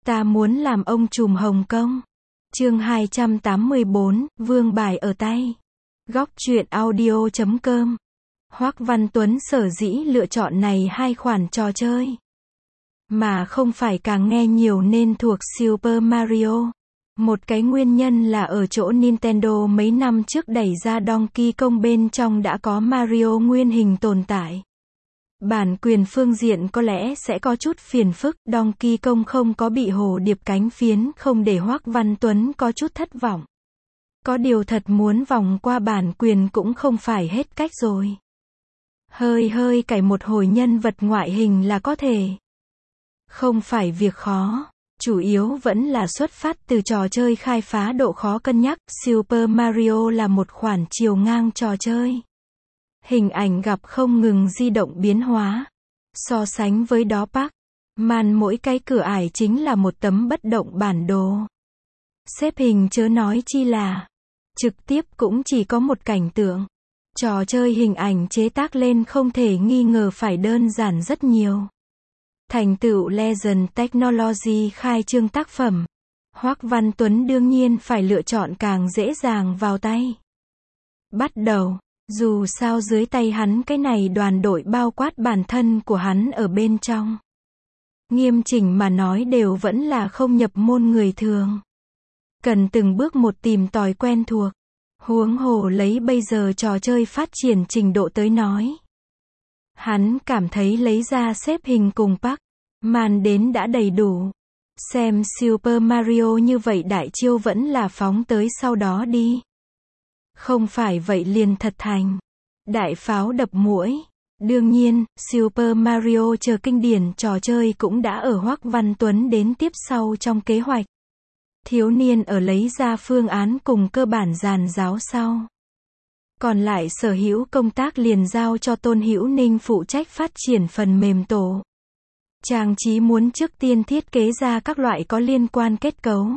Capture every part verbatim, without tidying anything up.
Ta muốn làm ông trùm Hồng Kông. Chương hai trăm tám mươi bốn, vương bài ở tay. Góc truyện audio chấm com. Hoắc Văn Tuấn sở dĩ lựa chọn này hai khoản trò chơi, mà không phải càng nghe nhiều nên thuộc Super Mario. Một cái nguyên nhân là ở chỗ Nintendo mấy năm trước đẩy ra Donkey Kong bên trong đã có Mario nguyên hình tồn tại. Bản quyền phương diện có lẽ sẽ có chút phiền phức, Donkey Kong không có bị hồ điệp cánh phiến không để Hoắc Văn Tuấn có chút thất vọng. Có điều thật muốn vòng qua bản quyền cũng không phải hết cách rồi. Hơi hơi cải một hồi nhân vật ngoại hình là có thể. Không phải việc khó, chủ yếu vẫn là xuất phát từ trò chơi khai phá độ khó cân nhắc. Super Mario là một khoản chiều ngang trò chơi. Hình ảnh gặp không ngừng di động biến hóa. So sánh với đó Pac-Man mỗi cái cửa ải chính là một tấm bất động bản đồ. Xếp hình chớ nói chi là trực tiếp cũng chỉ có một cảnh tượng. Trò chơi hình ảnh chế tác lên không thể nghi ngờ phải đơn giản rất nhiều. Thành tựu Legend Technology khai trương tác phẩm, Hoắc Văn Tuấn đương nhiên phải lựa chọn càng dễ dàng vào tay. Bắt đầu, dù sao dưới tay hắn cái này đoàn đội bao quát bản thân của hắn ở bên trong. Nghiêm chỉnh mà nói đều vẫn là không nhập môn người thường. Cần từng bước một tìm tòi quen thuộc. Huống hồ lấy bây giờ trò chơi phát triển trình độ tới nói. Hắn cảm thấy lấy ra xếp hình cùng Pac-Man đến đã đầy đủ. Xem Super Mario như vậy đại chiêu vẫn là phóng tới sau đó đi. Không phải vậy liền thật thành đại pháo đập muỗi. Đương nhiên, Super Mario chờ kinh điển trò chơi cũng đã ở Hoắc Văn Tuấn đến tiếp sau trong kế hoạch. Thiếu niên ở lấy ra phương án cùng cơ bản giàn giáo sau. Còn lại sở hữu công tác liền giao cho Tôn Hữu Ninh phụ trách phát triển phần mềm tổ. Trang trí muốn trước tiên thiết kế ra các loại có liên quan kết cấu.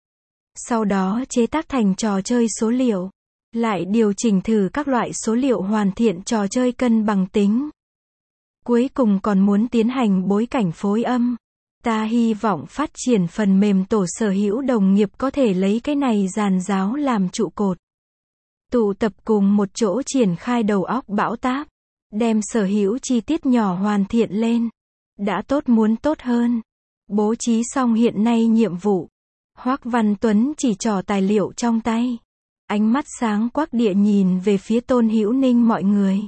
Sau đó chế tác thành trò chơi số liệu. Lại điều chỉnh thử các loại số liệu hoàn thiện trò chơi cân bằng tính. Cuối cùng còn muốn tiến hành bối cảnh phối âm. Ta hy vọng phát triển phần mềm tổ sở hữu đồng nghiệp có thể lấy cái này giàn giáo làm trụ cột. Tụ tập cùng một chỗ triển khai đầu óc bão táp. Đem sở hữu chi tiết nhỏ hoàn thiện lên. Đã tốt muốn tốt hơn. Bố trí xong hiện nay nhiệm vụ. Hoắc Văn Tuấn chỉ trỏ tài liệu trong tay. Ánh mắt sáng quắc địa nhìn về phía Tôn Hữu Ninh mọi người.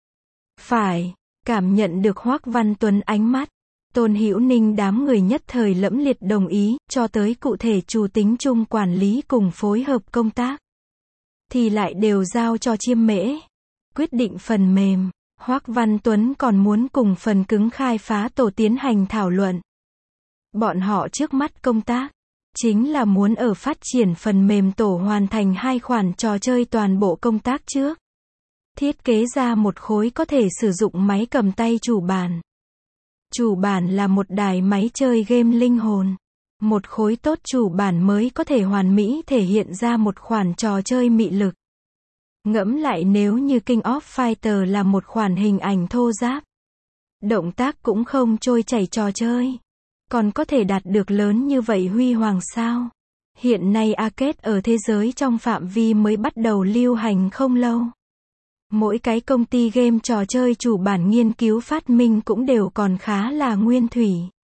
Phải, cảm nhận được Hoắc Văn Tuấn ánh mắt. Tôn Hữu Ninh đám người nhất thời lẫm liệt đồng ý, cho tới cụ thể chủ tính chung quản lý cùng phối hợp công tác. Thì lại đều giao cho Chiêm Mễ. Quyết định phần mềm, Hoắc Văn Tuấn còn muốn cùng phần cứng khai phá tổ tiến hành thảo luận. Bọn họ trước mắt công tác chính là muốn ở phát triển phần mềm tổ hoàn thành hai khoản trò chơi toàn bộ công tác trước. Thiết kế ra một khối có thể sử dụng máy cầm tay chủ bản. Chủ bản là một đài máy chơi game linh hồn. Một khối tốt chủ bản mới có thể hoàn mỹ thể hiện ra một khoản trò chơi mị lực. Ngẫm lại nếu như King of Fighter là một khoản hình ảnh thô ráp. Động tác cũng không trôi chảy trò chơi. Còn có thể đạt được lớn như vậy huy hoàng sao? Hiện nay arcade ở thế giới trong phạm vi mới bắt đầu lưu hành không lâu. Mỗi cái công ty game trò chơi chủ bản nghiên cứu phát minh cũng đều còn khá là nguyên thủy.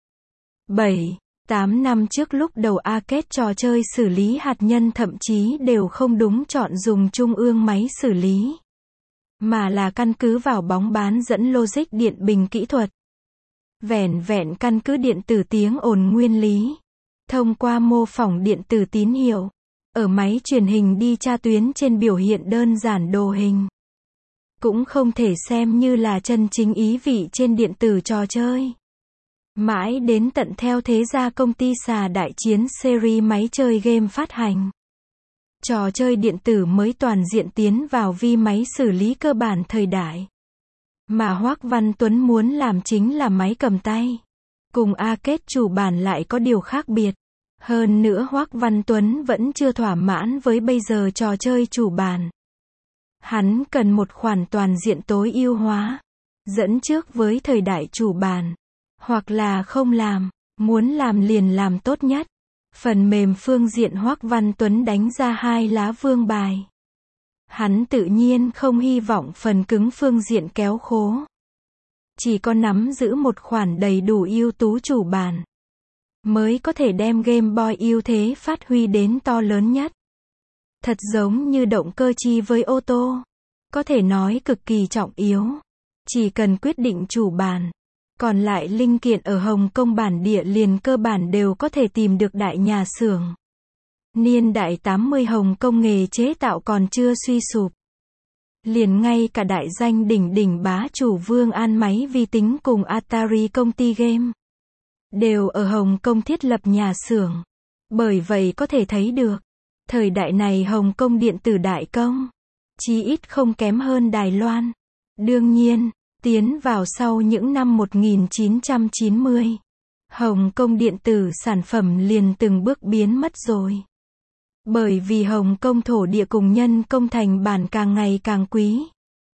bảy, tám năm trước lúc đầu arcade trò chơi xử lý hạt nhân thậm chí đều không đúng chọn dùng trung ương máy xử lý. Mà là căn cứ vào bóng bán dẫn logic điện bình kỹ thuật. Vẻn vẹn căn cứ điện tử tiếng ồn nguyên lý. Thông qua mô phỏng điện tử tín hiệu. Ở máy truyền hình đi tra tuyến trên biểu hiện đơn giản đồ hình. Cũng không thể xem như là chân chính ý vị trên điện tử trò chơi. Mãi đến tận theo thế gia công ty xà đại chiến series máy chơi game phát hành. Trò chơi điện tử mới toàn diện tiến vào vi máy xử lý cơ bản thời đại. Mà Hoắc Văn Tuấn muốn làm chính là máy cầm tay. Cùng arcade chủ bản lại có điều khác biệt. Hơn nữa Hoắc Văn Tuấn vẫn chưa thỏa mãn với bây giờ trò chơi chủ bản. Hắn cần một khoản toàn diện tối ưu hóa. Dẫn trước với thời đại chủ bản. Hoặc là không làm. Muốn làm liền làm tốt nhất. Phần mềm phương diện Hoắc Văn Tuấn đánh ra hai lá vương bài. Hắn tự nhiên không hy vọng phần cứng phương diện kéo khố. Chỉ có nắm giữ một khoản đầy đủ ưu tú chủ bản, mới có thể đem Game Boy ưu thế phát huy đến to lớn nhất. Thật giống như động cơ chi với ô tô. Có thể nói cực kỳ trọng yếu. Chỉ cần quyết định chủ bản. Còn lại linh kiện ở Hồng Kông bản địa liền cơ bản đều có thể tìm được đại nhà xưởng. Niên đại tám mươi Hồng Kông nghề chế tạo còn chưa suy sụp. Liền ngay cả đại danh đỉnh đỉnh bá chủ Vương An máy vi tính cùng Atari công ty game. Đều ở Hồng Kông thiết lập nhà xưởng. Bởi vậy có thể thấy được. Thời đại này Hồng Kông điện tử đại công. Chí ít không kém hơn Đài Loan. Đương nhiên, tiến vào sau những năm một nghìn chín trăm chín mươi. Hồng Kông điện tử sản phẩm liền từng bước biến mất rồi. Bởi vì Hồng Kông thổ địa cùng nhân công thành bản càng ngày càng quý.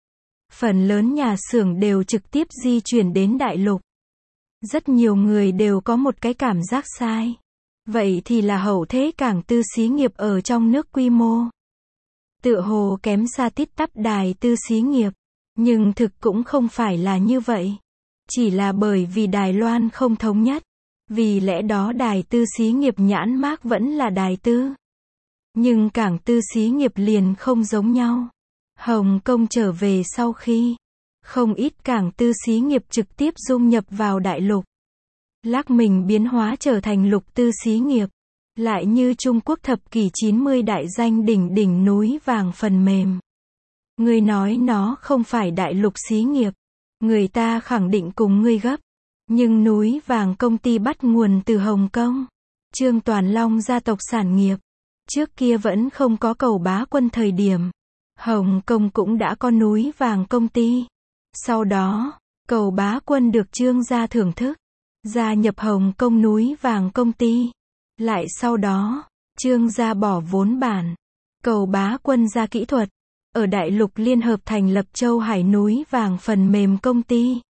Phần lớn nhà xưởng đều trực tiếp di chuyển đến đại lục. Rất nhiều người đều có một cái cảm giác sai. Vậy thì là hậu thế cảng tư xí nghiệp ở trong nước quy mô. Tựa hồ kém xa tít tắp đài tư xí nghiệp. Nhưng thực cũng không phải là như vậy. Chỉ là bởi vì Đài Loan không thống nhất. Vì lẽ đó đài tư xí nghiệp nhãn mác vẫn là đài tư. Nhưng cảng tư xí nghiệp liền không giống nhau. Hồng Kông trở về sau khi không ít cảng tư xí nghiệp trực tiếp dung nhập vào đại lục. Lắc mình biến hóa trở thành lục tư xí nghiệp. Lại như Trung Quốc thập kỷ chín mươi đại danh đỉnh đỉnh núi vàng phần mềm. Người nói nó không phải đại lục xí nghiệp. Người ta khẳng định cùng ngươi gấp. Nhưng núi vàng công ty bắt nguồn từ Hồng Kông. Trương Toàn Long gia tộc sản nghiệp. Trước kia vẫn không có Cầu Bá Quân thời điểm. Hồng Kông cũng đã có núi vàng công ty. Sau đó, Cầu Bá Quân được Trương gia thưởng thức. Gia nhập Hồng Kông núi vàng công ty. Lại sau đó, Trương gia bỏ vốn bản. Cầu Bá Quân ra kỹ thuật. Ở đại lục liên hợp thành lập Châu Hải núi vàng phần mềm công ty.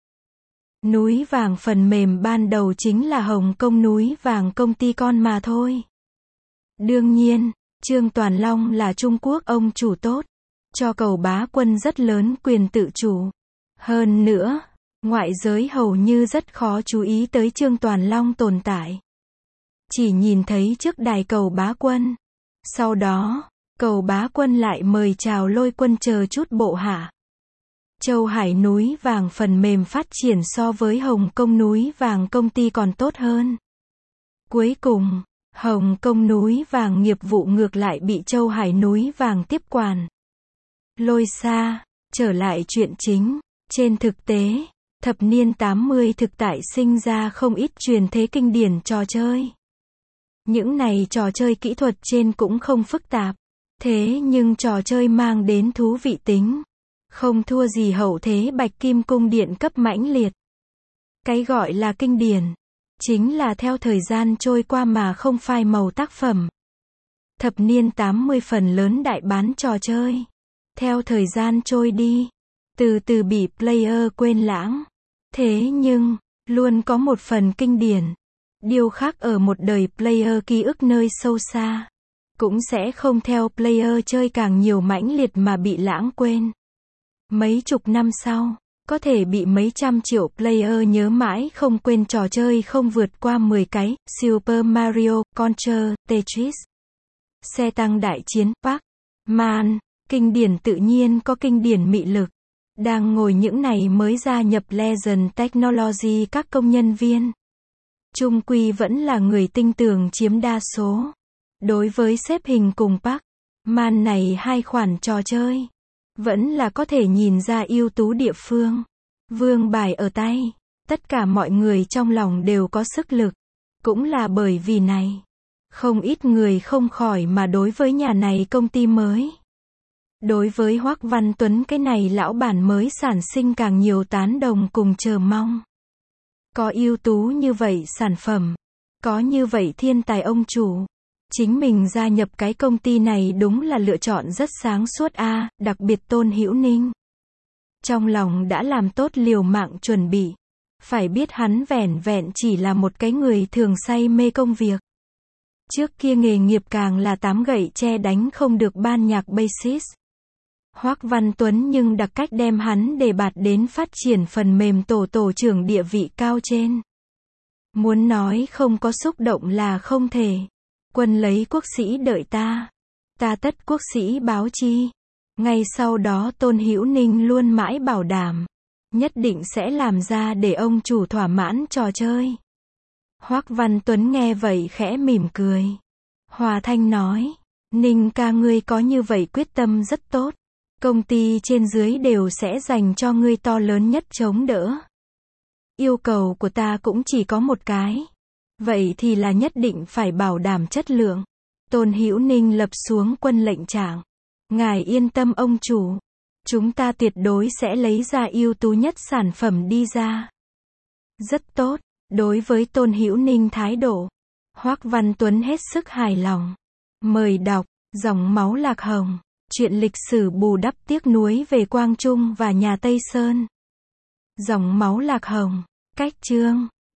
Núi vàng phần mềm ban đầu chính là Hồng Kông núi vàng công ty con mà thôi. Đương nhiên, Trương Toàn Long là Trung Quốc ông chủ tốt. Cho Cầu Bá Quân rất lớn quyền tự chủ. Hơn nữa, ngoại giới hầu như rất khó chú ý tới Trương Toàn Long tồn tại. Chỉ nhìn thấy trước đài Cầu Bá Quân. Sau đó, Cầu Bá Quân lại mời chào Lôi Quân chờ chút bộ hạ. Châu Hải núi vàng phần mềm phát triển so với Hồng Kông núi vàng công ty còn tốt hơn. Cuối cùng, Hồng Kông núi vàng nghiệp vụ ngược lại bị Châu Hải núi vàng tiếp quản. Lôi xa, trở lại chuyện chính. Trên thực tế, thập niên tám mươi thực tại sinh ra không ít truyền thế kinh điển trò chơi. Những này trò chơi kỹ thuật trên cũng không phức tạp. Thế nhưng trò chơi mang đến thú vị tính. Không thua gì hậu thế Bạch Kim Cung điện cấp mãnh liệt. Cái gọi là kinh điển. Chính là theo thời gian trôi qua mà không phai màu tác phẩm. Thập niên tám mươi phần lớn đại bán trò chơi. Theo thời gian trôi đi. Từ từ bị player quên lãng. Thế nhưng, luôn có một phần kinh điển. Điều khác ở một đời player ký ức nơi sâu xa. Cũng sẽ không theo player chơi càng nhiều mãnh liệt mà bị lãng quên. Mấy chục năm sau, có thể bị mấy trăm triệu player nhớ mãi không quên trò chơi không vượt qua mười cái, Super Mario, Contra, Tetris. Xe tăng đại chiến, Pac-Man, kinh điển tự nhiên có kinh điển mị lực. Đang ngồi những này mới gia nhập Legend Technology các công nhân viên. Chung quy vẫn là người tinh tường chiếm đa số. Đối với xếp hình cùng Pac-Man này hai khoản trò chơi, vẫn là có thể nhìn ra ưu tú địa phương. Vương bài ở tay, tất cả mọi người trong lòng đều có sức lực. Cũng là bởi vì này, không ít người không khỏi mà đối với nhà này công ty mới. Đối với Hoắc Văn Tuấn cái này lão bản mới sản sinh càng nhiều tán đồng cùng chờ mong. Có ưu tú như vậy sản phẩm, có như vậy thiên tài ông chủ. Chính mình gia nhập cái công ty này đúng là lựa chọn rất sáng suốt a, à, đặc biệt Tôn Hữu Ninh. Trong lòng đã làm tốt liều mạng chuẩn bị. Phải biết hắn vẻn vẹn chỉ là một cái người thường say mê công việc. Trước kia nghề nghiệp càng là tám gậy tre đánh không được ban nhạc bassist. Hoắc Văn Tuấn nhưng đặc cách đem hắn đề bạt đến phát triển phần mềm tổ tổ trưởng địa vị cao trên. Muốn nói không có xúc động là không thể. Quân lấy quốc sĩ đợi ta. Ta tất quốc sĩ báo chi. Ngay sau đó Tôn Hữu Ninh luôn mãi bảo đảm. Nhất định sẽ làm ra để ông chủ thỏa mãn trò chơi. Hoắc Văn Tuấn nghe vậy khẽ mỉm cười. Hòa thanh nói. Ninh ca ngươi có như vậy quyết tâm rất tốt. Công ty trên dưới đều sẽ dành cho ngươi to lớn nhất chống đỡ. Yêu cầu của ta cũng chỉ có một cái. Vậy thì là nhất định phải bảo đảm chất lượng. Tôn Hữu Ninh lập xuống quân lệnh trạng. Ngài yên tâm ông chủ. Chúng ta tuyệt đối sẽ lấy ra ưu tú nhất sản phẩm đi ra. Rất tốt. Đối với Tôn Hữu Ninh thái độ, Hoắc Văn Tuấn hết sức hài lòng. Mời đọc. Dòng máu lạc hồng. Chuyện lịch sử bù đắp tiếc nuối về Quang Trung và nhà Tây Sơn. Dòng máu lạc hồng. Cách chương.